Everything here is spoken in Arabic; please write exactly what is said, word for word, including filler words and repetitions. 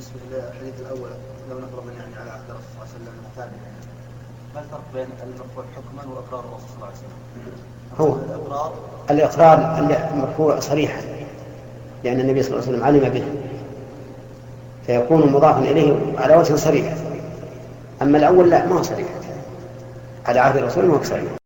بالنسبة للحديث الأول لو نفرض يعني على عهد الرسول صلى الله عليه وسلم الثاني، ما الفرق بين المرفوع حكما وإقرار الرسول صلى الله عليه وسلم؟ هو الإقرار الإقرار المرفوع صريحا لأن النبي صلى الله عليه وسلم علم به فيكون مضافا إليه على وجه صريح، أما الأول لا ما صريح على عهد الرسول ما هو صريح.